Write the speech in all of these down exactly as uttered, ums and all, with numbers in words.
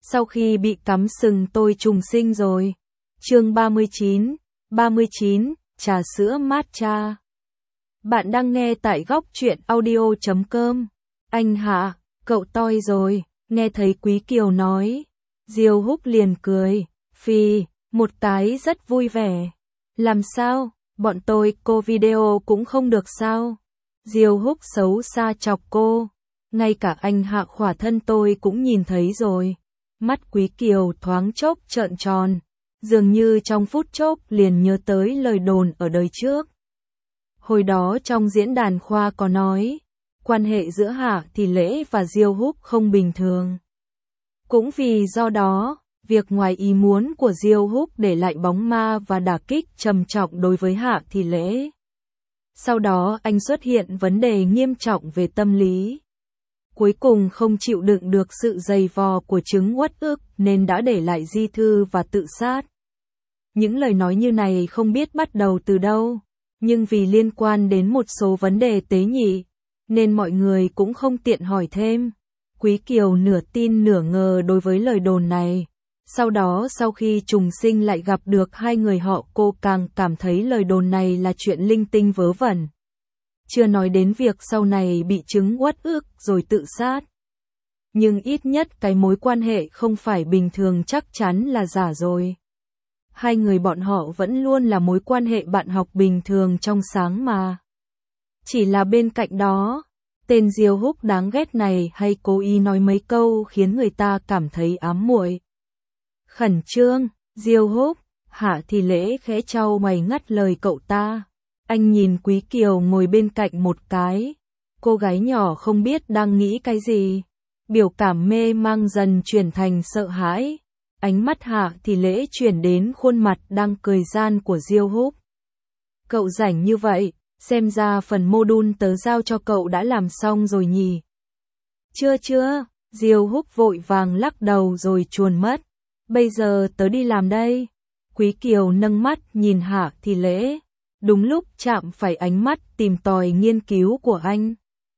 Sau khi bị cắm sừng tôi trùng sinh rồi. Chương ba mươi chín, ba mươi chín, trà sữa matcha. Bạn đang nghe tại góc truyện audio chấm com. Anh Hạ, cậu toi rồi, nghe thấy Quý Kiều nói. Diêu Húc liền cười, phì, một cái rất vui vẻ. Làm sao, bọn tôi cô video cũng không được sao? Diêu Húc xấu xa chọc cô. Ngay cả anh Hạ khỏa thân tôi cũng nhìn thấy rồi. Mắt Quý Kiều thoáng chốc trợn tròn, dường như trong phút chốc liền nhớ tới lời đồn ở đời trước. Hồi đó trong diễn đàn khoa có nói, quan hệ giữa Hạ Thị Lễ và Diêu Húc không bình thường. Cũng vì do đó, việc ngoài ý muốn của Diêu Húc để lại bóng ma và đả kích trầm trọng đối với Hạ Thị Lễ. Sau đó anh xuất hiện vấn đề nghiêm trọng về tâm lý. Cuối cùng không chịu đựng được sự dày vò của chứng uất ức nên đã để lại di thư và tự sát. Những lời nói như này không biết bắt đầu từ đâu, nhưng vì liên quan đến một số vấn đề tế nhị, nên mọi người cũng không tiện hỏi thêm. Quý Kiều nửa tin nửa ngờ đối với lời đồn này. Sau đó sau khi trùng sinh lại gặp được hai người họ, cô càng cảm thấy lời đồn này là chuyện linh tinh vớ vẩn. Chưa nói đến việc sau này bị chứng uất ức rồi tự sát. Nhưng ít nhất cái mối quan hệ không phải bình thường chắc chắn là giả rồi. Hai người bọn họ vẫn luôn là mối quan hệ bạn học bình thường trong sáng mà. Chỉ là bên cạnh đó, tên Diêu Húc đáng ghét này hay cố ý nói mấy câu khiến người ta cảm thấy ám muội. Khẩn trương, Diêu Húc, Hạ Thị Lễ khẽ chau mày ngắt lời cậu ta. Anh nhìn Quý Kiều ngồi bên cạnh một cái. Cô gái nhỏ không biết đang nghĩ cái gì. Biểu cảm mê mang dần chuyển thành sợ hãi. Ánh mắt Hạ Thị Lễ chuyển đến khuôn mặt đang cười gian của Diêu Húc. Cậu rảnh như vậy, xem ra phần module tớ giao cho cậu đã làm xong rồi nhỉ? Chưa chưa, Diêu Húc vội vàng lắc đầu rồi chuồn mất. Bây giờ tớ đi làm đây. Quý Kiều nâng mắt nhìn Hạ Thị Lễ. Đúng lúc chạm phải ánh mắt tìm tòi nghiên cứu của anh.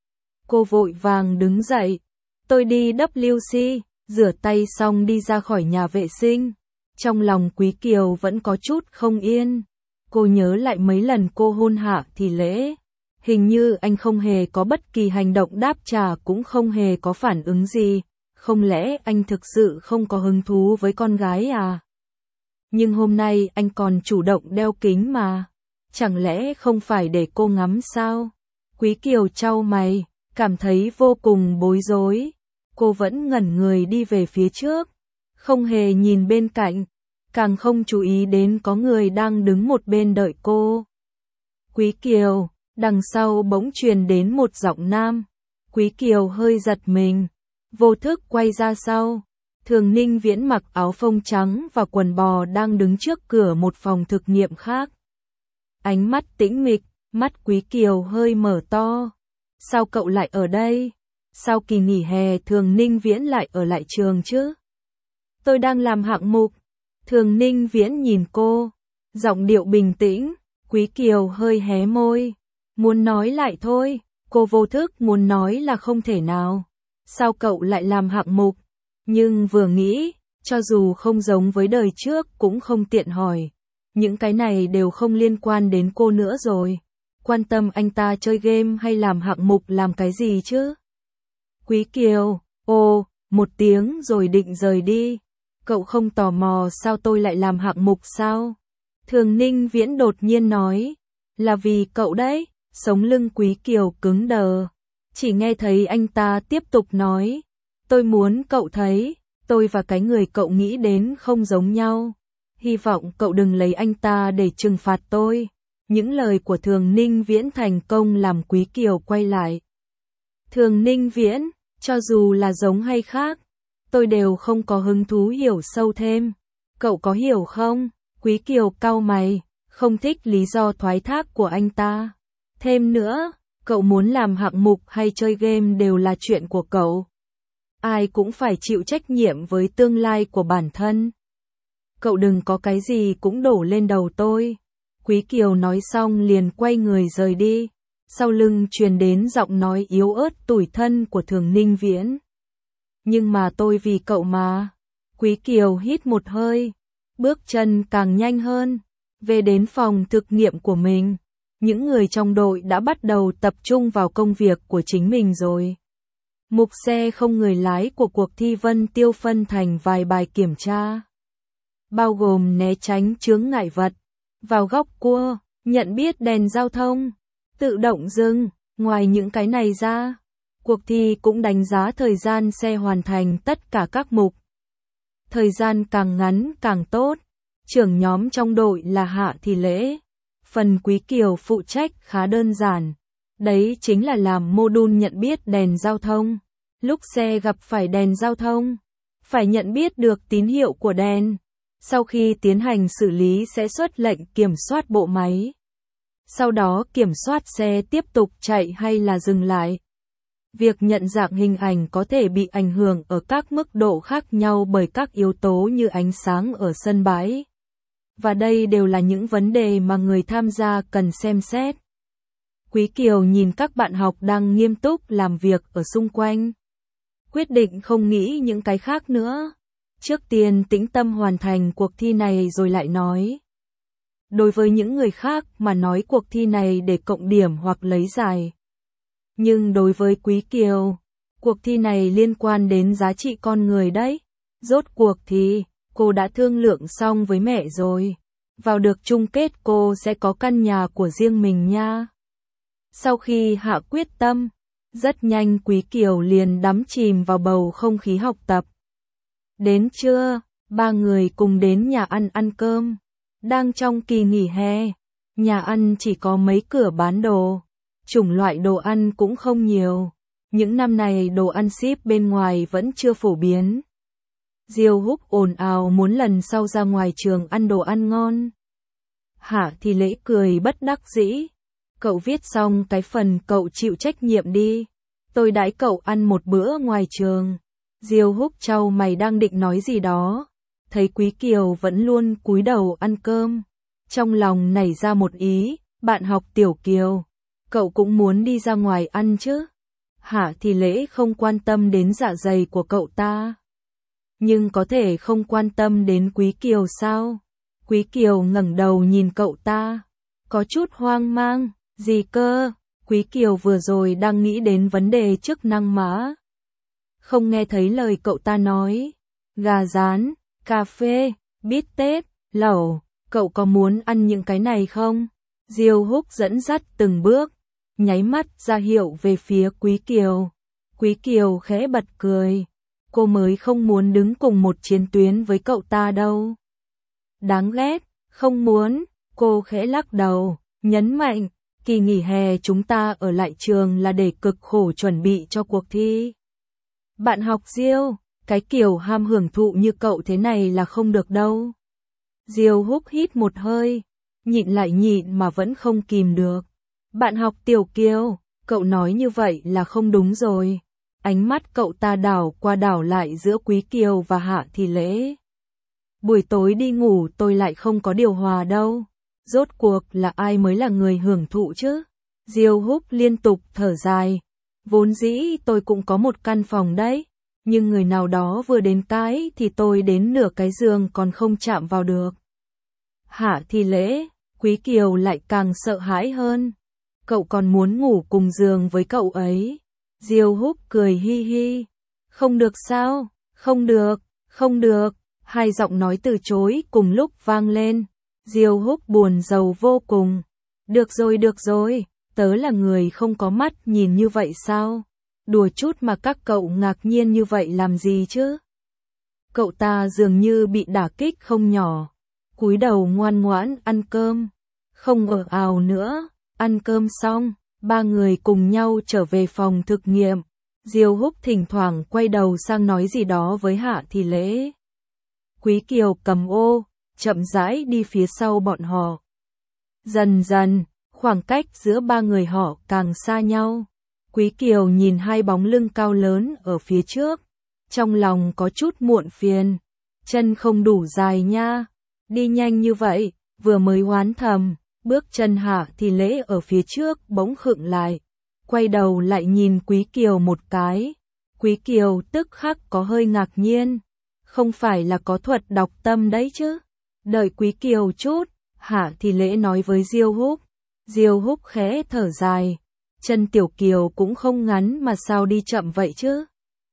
Cô vội vàng đứng dậy. Tôi đi W C, rửa tay xong đi ra khỏi nhà vệ sinh. Trong lòng Quý Kiều vẫn có chút không yên. Cô nhớ lại mấy lần cô hôn Hạ Thị Lễ. Hình như anh không hề có bất kỳ hành động đáp trả, cũng không hề có phản ứng gì. Không lẽ anh thực sự không có hứng thú với con gái à? Nhưng hôm nay anh còn chủ động đeo kính mà. Chẳng lẽ không phải để cô ngắm sao? Quý Kiều chau mày, cảm thấy vô cùng bối rối. Cô vẫn ngẩn người đi về phía trước, không hề nhìn bên cạnh, càng không chú ý đến có người đang đứng một bên đợi cô. Quý Kiều, đằng sau bỗng truyền đến một giọng nam. Quý Kiều hơi giật mình, vô thức quay ra sau. Thường Ninh Viễn mặc áo phông trắng và quần bò đang đứng trước cửa một phòng thực nghiệm khác. Ánh mắt tĩnh mịch, mắt Quý Kiều hơi mở to. Sao cậu lại ở đây? Sao kỳ nghỉ hè Thường Ninh Viễn lại ở lại trường chứ? Tôi đang làm hạng mục. Thường Ninh Viễn nhìn cô, giọng điệu bình tĩnh. Quý Kiều hơi hé môi, muốn nói lại thôi. Cô vô thức muốn nói là không thể nào. Sao cậu lại làm hạng mục? Nhưng vừa nghĩ, cho dù không giống với đời trước cũng không tiện hỏi. Những cái này đều không liên quan đến cô nữa rồi. Quan tâm anh ta chơi game hay làm hạng mục làm cái gì chứ? Quý Kiều, ồ, một tiếng rồi định rời đi. Cậu không tò mò sao tôi lại làm hạng mục sao? Thường Ninh Viễn đột nhiên nói. Là vì cậu đấy. Sống lưng Quý Kiều cứng đờ. Chỉ nghe thấy anh ta tiếp tục nói. Tôi muốn cậu thấy, tôi và cái người cậu nghĩ đến không giống nhau. Hy vọng cậu đừng lấy anh ta để trừng phạt tôi. Những lời của Thường Ninh Viễn thành công làm Quý Kiều quay lại. Thường Ninh Viễn, cho dù là giống hay khác, tôi đều không có hứng thú hiểu sâu thêm. Cậu có hiểu không? Quý Kiều cau mày, không thích lý do thoái thác của anh ta. Thêm nữa, cậu muốn làm hạng mục hay chơi game đều là chuyện của cậu. Ai cũng phải chịu trách nhiệm với tương lai của bản thân. Cậu đừng có cái gì cũng đổ lên đầu tôi. Quý Kiều nói xong liền quay người rời đi. Sau lưng truyền đến giọng nói yếu ớt tủi thân của Thường Ninh Viễn. Nhưng mà tôi vì cậu mà. Quý Kiều hít một hơi, bước chân càng nhanh hơn, về đến phòng thực nghiệm của mình. Những người trong đội đã bắt đầu tập trung vào công việc của chính mình rồi. Mục xe không người lái của cuộc thi Vân Tiêu phân thành vài bài kiểm tra, bao gồm né tránh chướng ngại vật, vào góc cua, nhận biết đèn giao thông, tự động dừng. Ngoài những cái này ra, cuộc thi cũng đánh giá thời gian xe hoàn thành tất cả các mục. Thời gian càng ngắn càng tốt. Trưởng nhóm trong đội là Hạ Thị Lễ. Phần Quý Kiều phụ trách khá đơn giản. Đấy chính là làm mô đun nhận biết đèn giao thông. Lúc xe gặp phải đèn giao thông, phải nhận biết được tín hiệu của đèn. Sau khi tiến hành xử lý sẽ xuất lệnh kiểm soát bộ máy. Sau đó kiểm soát xe tiếp tục chạy hay là dừng lại. Việc nhận dạng hình ảnh có thể bị ảnh hưởng ở các mức độ khác nhau bởi các yếu tố như ánh sáng ở sân bãi. Và đây đều là những vấn đề mà người tham gia cần xem xét. Quý Kiều nhìn các bạn học đang nghiêm túc làm việc ở xung quanh. Quyết định không nghĩ những cái khác nữa. Trước tiên tĩnh tâm hoàn thành cuộc thi này rồi lại nói. Đối với những người khác mà nói cuộc thi này để cộng điểm hoặc lấy giải. Nhưng đối với Quý Kiều, cuộc thi này liên quan đến giá trị con người đấy. Rốt cuộc thì, cô đã thương lượng xong với mẹ rồi. Vào được chung kết cô sẽ có căn nhà của riêng mình nha. Sau khi hạ quyết tâm, rất nhanh Quý Kiều liền đắm chìm vào bầu không khí học tập. Đến trưa, ba người cùng đến nhà ăn ăn cơm. Đang trong kỳ nghỉ hè, nhà ăn chỉ có mấy cửa bán đồ. Chủng loại đồ ăn cũng không nhiều. Những năm này đồ ăn ship bên ngoài vẫn chưa phổ biến. Diêu Húc ồn ào muốn lần sau ra ngoài trường ăn đồ ăn ngon. Hạ Thị Lễ cười bất đắc dĩ. Cậu viết xong cái phần cậu chịu trách nhiệm đi. Tôi đãi cậu ăn một bữa ngoài trường. Diêu Húc chau mày đang định nói gì đó. Thấy Quý Kiều vẫn luôn cúi đầu ăn cơm. Trong lòng nảy ra một ý, bạn học Tiểu Kiều. Cậu cũng muốn đi ra ngoài ăn chứ? Hạ Thị Lễ không quan tâm đến dạ dày của cậu ta. Nhưng có thể không quan tâm đến Quý Kiều sao? Quý Kiều ngẩng đầu nhìn cậu ta. Có chút hoang mang. Gì cơ? Quý Kiều vừa rồi đang nghĩ đến vấn đề chức năng mà. Không nghe thấy lời cậu ta nói. Gà rán, cà phê, bít tết, lẩu. Cậu có muốn ăn những cái này không? Diêu Húc dẫn dắt từng bước. Nháy mắt ra hiệu về phía Quý Kiều. Quý Kiều khẽ bật cười. Cô mới không muốn đứng cùng một chiến tuyến với cậu ta đâu. Đáng ghét, không muốn. Cô khẽ lắc đầu, nhấn mạnh. Kỳ nghỉ hè chúng ta ở lại trường là để cực khổ chuẩn bị cho cuộc thi. Bạn học Diêu, cái kiểu ham hưởng thụ như cậu thế này là không được đâu. Diêu Húc hít một hơi, nhịn lại nhịn mà vẫn không kìm được. Bạn học Tiểu Kiều, cậu nói như vậy là không đúng rồi. Ánh mắt cậu ta đảo qua đảo lại giữa Quý Kiều và Hạ Thị Lễ. Buổi tối đi ngủ tôi lại không có điều hòa đâu. Rốt cuộc là ai mới là người hưởng thụ chứ? Diêu Húc liên tục thở dài. Vốn dĩ tôi cũng có một căn phòng đấy. Nhưng người nào đó vừa đến cái thì tôi đến nửa cái giường còn không chạm vào được. Hạ Thị Lễ, Quý Kiều lại càng sợ hãi hơn. Cậu còn muốn ngủ cùng giường với cậu ấy. Diêu Húc cười hi hi. Không được sao? Không được, không được. Hai giọng nói từ chối cùng lúc vang lên. Diêu Húc buồn rầu vô cùng. Được rồi được rồi, tớ là người không có mắt nhìn như vậy sao? Đùa chút mà các cậu ngạc nhiên như vậy làm gì chứ? Cậu ta dường như bị đả kích không nhỏ. Cúi đầu ngoan ngoãn ăn cơm. Không ồn ào nữa. Ăn cơm xong, ba người cùng nhau trở về phòng thực nghiệm. Diêu Húc thỉnh thoảng quay đầu sang nói gì đó với Hạ Thị Lễ. Quý Kiều cầm ô, chậm rãi đi phía sau bọn họ. Dần dần, khoảng cách giữa ba người họ càng xa nhau. Quý Kiều nhìn hai bóng lưng cao lớn ở phía trước. Trong lòng có chút muộn phiền. Chân không đủ dài nha. Đi nhanh như vậy, vừa mới oán thầm. Bước chân Hạ Thị Lễ ở phía trước bỗng khựng lại. Quay đầu lại nhìn Quý Kiều một cái. Quý Kiều tức khắc có hơi ngạc nhiên. Không phải là có thuật đọc tâm đấy chứ. Đợi Quý Kiều chút, Hạ Thì Lễ nói với Diêu Húc. Diêu Húc khẽ thở dài. Chân Tiểu Kiều cũng không ngắn mà sao đi chậm vậy chứ.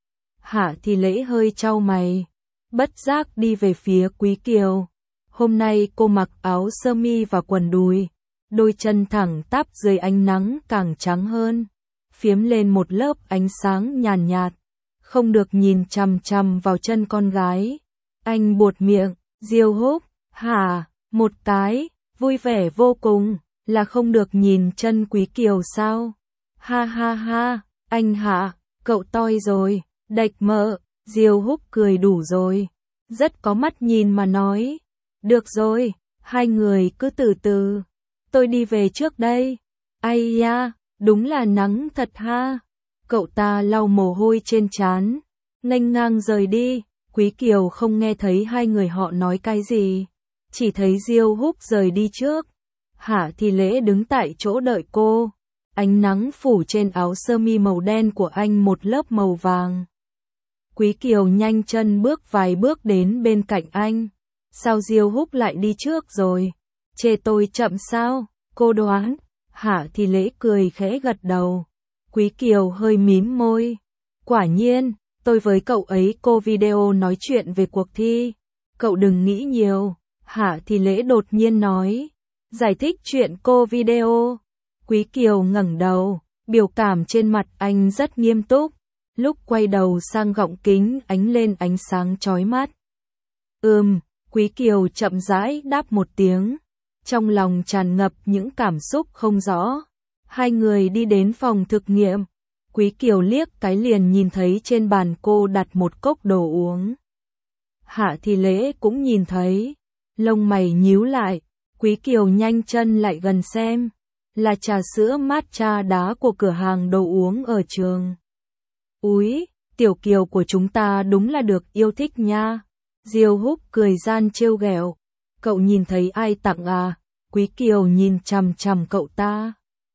Hạ Thì Lễ hơi chau mày. Bất giác đi về phía Quý Kiều. Hôm nay cô mặc áo sơ mi và quần đùi. Đôi chân thẳng tắp dưới ánh nắng càng trắng hơn. Phiếm lên một lớp ánh sáng nhàn nhạt. Không được nhìn chằm chằm vào chân con gái. Anh buột miệng. Diêu Húc, hả, một cái, vui vẻ vô cùng, là không được nhìn chân Quý Kiều sao? Ha ha ha, anh Hạ, cậu toi rồi, đạch mợ. Diêu Húc cười đủ rồi. Rất có mắt nhìn mà nói. Được rồi, hai người cứ từ từ. Tôi đi về trước đây. Ai da, đúng là nắng thật ha. Cậu ta lau mồ hôi trên trán, nghênh ngang rời đi. Quý Kiều không nghe thấy hai người họ nói cái gì, chỉ thấy Diêu Húc rời đi trước. Hạ Thì Lễ đứng tại chỗ đợi cô. Ánh nắng phủ trên áo sơ mi màu đen của anh một lớp màu vàng. Quý Kiều nhanh chân bước vài bước đến bên cạnh anh. Sao Diêu Húc lại đi trước rồi? Chê tôi chậm sao? Cô đoán. Hạ Thì Lễ cười khẽ gật đầu. Quý Kiều hơi mím môi. Quả nhiên, tôi với cậu ấy cô video nói chuyện về cuộc thi. Cậu đừng nghĩ nhiều. Hạ Thì Lễ đột nhiên nói. Giải thích chuyện cô video. Quý Kiều ngẩng đầu, biểu cảm trên mặt anh rất nghiêm túc. Lúc quay đầu sang gọng kính ánh lên ánh sáng chói mắt. Ừm, Quý Kiều chậm rãi đáp một tiếng. Trong lòng tràn ngập những cảm xúc không rõ. Hai người đi đến phòng thực nghiệm. Quý Kiều liếc cái liền nhìn thấy trên bàn cô đặt một cốc đồ uống. Hạ Thì Lễ cũng nhìn thấy. Lông mày nhíu lại. Quý Kiều nhanh chân lại gần xem. Là trà sữa matcha đá của cửa hàng đồ uống ở trường. Úi, Tiểu Kiều của chúng ta đúng là được yêu thích nha. Diêu Húc cười gian trêu ghẹo. Cậu nhìn thấy ai tặng à? Quý Kiều nhìn chằm chằm cậu ta.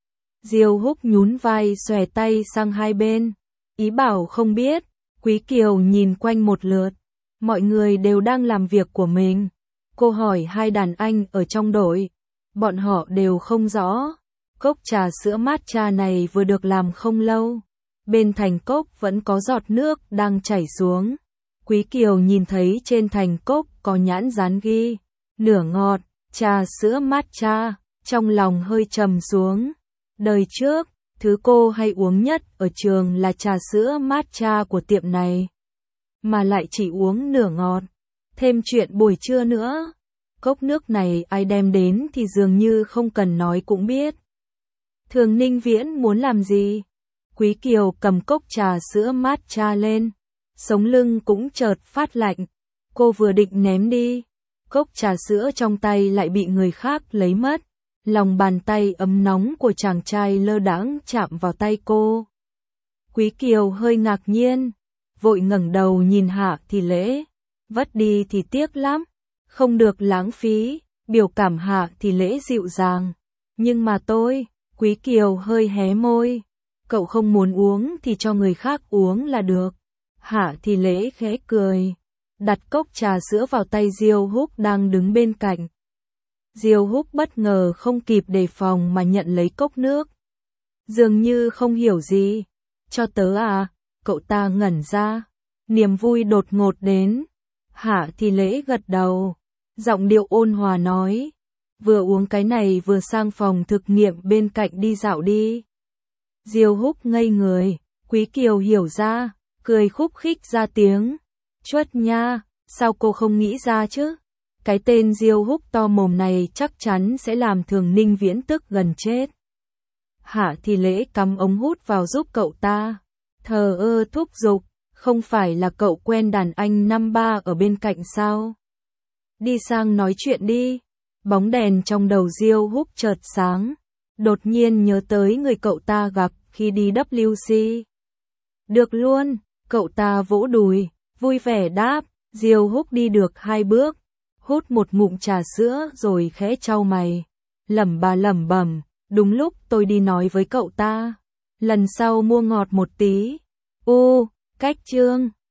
Diêu Húc nhún vai xòe tay sang hai bên. Ý bảo không biết. Quý Kiều nhìn quanh một lượt. Mọi người đều đang làm việc của mình. Cô hỏi hai đàn anh ở trong đội. Bọn họ đều không rõ. Cốc trà sữa matcha này vừa được làm không lâu. Bên thành cốc vẫn có giọt nước đang chảy xuống. Quý Kiều nhìn thấy trên thành cốc có nhãn dán ghi. Nửa ngọt, trà sữa matcha. Trong lòng hơi trầm xuống. Đời trước, thứ cô hay uống nhất ở trường là trà sữa matcha của tiệm này. Mà lại chỉ uống nửa ngọt. Thêm chuyện buổi trưa nữa. Cốc nước này ai đem đến thì dường như không cần nói cũng biết. Thường Ninh Viễn muốn làm gì? Quý Kiều cầm cốc trà sữa matcha lên. Sống lưng cũng chợt phát lạnh. Cô vừa định ném đi. Cốc trà sữa trong tay lại bị người khác lấy mất. Lòng bàn tay ấm nóng của chàng trai lơ đãng chạm vào tay cô. Quý Kiều hơi ngạc nhiên. Vội ngẩng đầu nhìn Hạ Thì Lễ. Vất đi thì tiếc lắm. Không được lãng phí. Biểu cảm Hạ Thì Lễ dịu dàng. Nhưng mà tôi, Quý Kiều hơi hé môi. Cậu không muốn uống thì cho người khác uống là được. Hạ Thì Lễ khẽ cười. Đặt cốc trà sữa vào tay Diêu Húc đang đứng bên cạnh. Diêu Húc bất ngờ không kịp đề phòng mà nhận lấy cốc nước. Dường như không hiểu gì. Cho tớ à? Cậu ta ngẩn ra. Niềm vui đột ngột đến. Hạ Thì Lễ gật đầu. Giọng điệu ôn hòa nói. Vừa uống cái này vừa sang phòng thực nghiệm bên cạnh đi dạo đi. Diêu Húc ngây người. Quý Kiều hiểu ra. Cười khúc khích ra tiếng. Chuất nha, sao cô không nghĩ ra chứ? Cái tên Diêu Húc to mồm này chắc chắn sẽ làm Thường Ninh Viễn tức gần chết. Hạ Thì Lễ cắm ống hút vào giúp cậu ta. Thờ ơ thúc giục, không phải là cậu quen đàn anh năm ba ở bên cạnh sao? Đi sang nói chuyện đi. Bóng đèn trong đầu Diêu Húc chợt sáng. Đột nhiên nhớ tới người cậu ta gặp khi đi vê kép xê. Được luôn, cậu ta vỗ đùi, vui vẻ đáp. Diêu Húc đi được hai bước. Hút một ngụm trà sữa rồi khẽ chau mày. Lẩm bà lẩm bẩm, đúng lúc tôi đi nói với cậu ta. Lần sau mua ngọt một tí. U, cách chương.